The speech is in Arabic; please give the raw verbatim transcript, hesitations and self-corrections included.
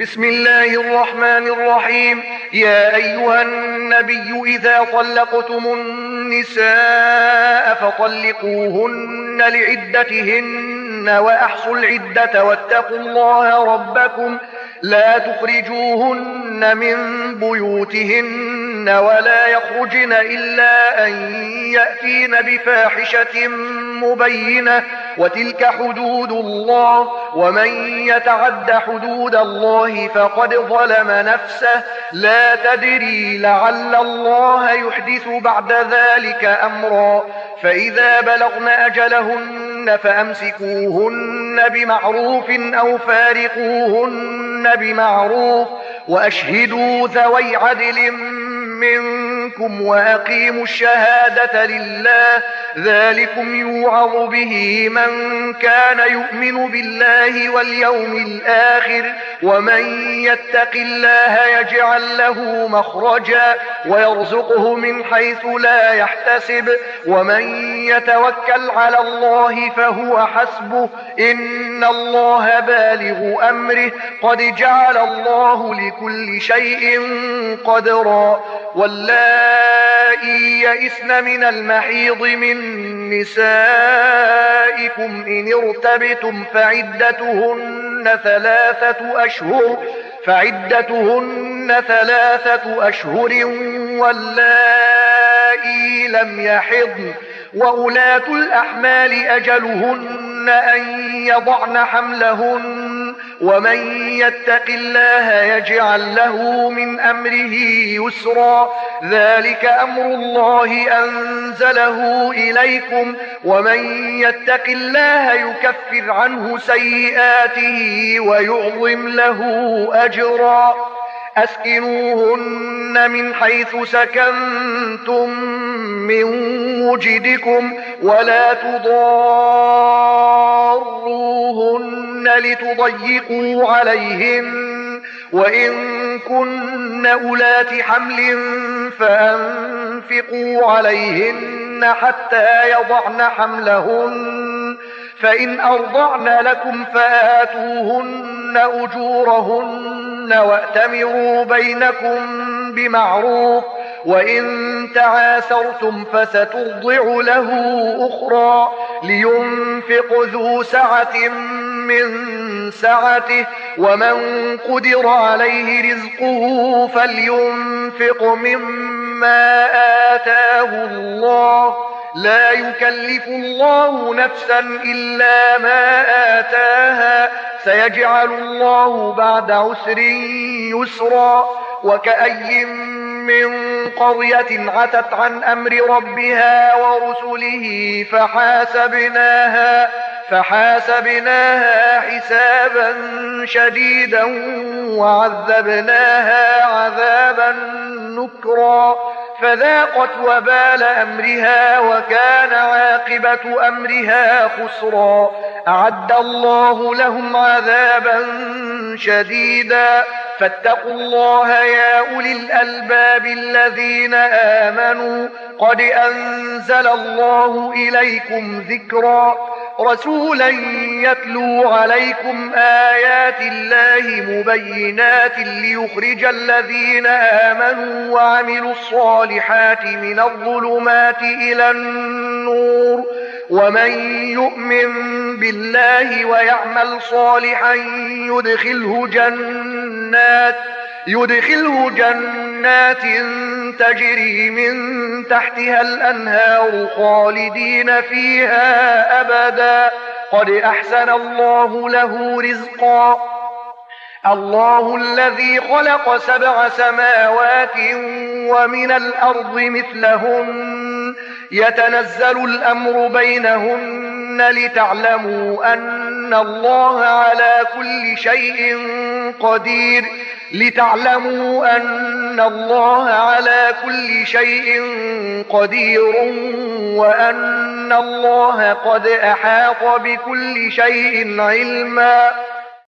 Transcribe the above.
بسم الله الرحمن الرحيم. يا أيها النبي إذا طلقتم النساء فطلقوهن لعدتهن وأحصوا العدة واتقوا الله ربكم لا تخرجوهن من بيوتهن ولا يخرجن إلا أن يأتين بفاحشة مبينة وتلك حدود الله ومن يتعد حدود الله فقد ظلم نفسه لا تدري لعل الله يحدث بعد ذلك أمرا. فإذا بلغن أجلهن فأمسكوهن بمعروف أو فارقوهن بمعروف وأشهدوا ذوي عدل منكم وأقيموا الشهادة لله ذلكم يوعظ به من كان يؤمن بالله واليوم الآخر ومن يتق الله يجعل له مخرجا ويرزقه من حيث لا يحتسب ومن يتوكل على الله فهو حسبه إن الله بالغ أمره قد جعل الله لكل شيء قدرا. واللائي يئسن من المحيض من نسائكم إن ارتبتم فعدتهن ثلاثة أشهر فعدتهن ثلاثة أشهر واللائي لم يحضن وأولاة الأحمال أجلهن أن يضعن حملهن ومن يتق الله يجعل له من أمره يسرا ذلك أمر الله أنزله إليكم ومن يتق الله يكفر عنه سيئاته ويعظم له أجرا. أسكنوهن من حيث سكنتم من وجدكم ولا تضاروهن لتضيقوا عليهن وإن كن أولات حمل فأنفقوا عليهن حتى يضعن حملهن فإن أرضعن لكم فآتوهن أجورهن وأتمروا بينكم بمعروف وإن تعاسرتم فسترضع له أخرى لينفق ذو سعة من سعته ومن قدر عليه رزقه فلينفق مما آتاه الله لا يكلف الله نفسا إلا ما آتاها سيجعل الله بعد عسر يسرا. وكأي من قرية عتت عن أمر ربها ورسله فحاسبناها فحاسبناها حسابا شديدا وعذبناها عذابا نكرا فذاقت وبال أمرها وكان عاقبة أمرها خسرا. أعد الله لهم عذابا شديدا فاتقوا الله يا أولي الألباب الذين آمنوا قد أنزل الله إليكم ذكرا رسولا يتلو عليكم آيات الله مبينات ليخرج الذين آمنوا وعملوا الصالحات من الظلمات إلى النور ومن يؤمن بالله ويعمل صالحا يدخله جنات يدخله جنات تجري من تحتها الأنهار خالدين فيها أبدا قد أحسن الله له رزقا. الله الذي خلق سبع سماوات ومن الأرض مثلهن يتنزل الأمر بينهن لتعلموا أن الله على كل شيء قدير لتعلموا أن الله على كل شيء قدير وأن الله قد أحاط بكل شيء علما.